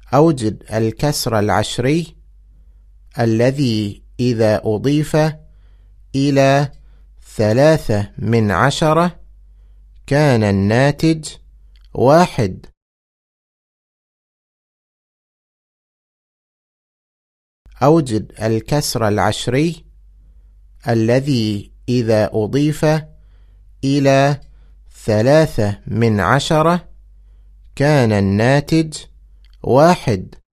أوجد الكسر العشري الذي إذا أضيف إلى 3/10 كان الناتج 1. أوجد الكسر العشري الذي إذا أضيف إلى 3/10 كان الناتج 1.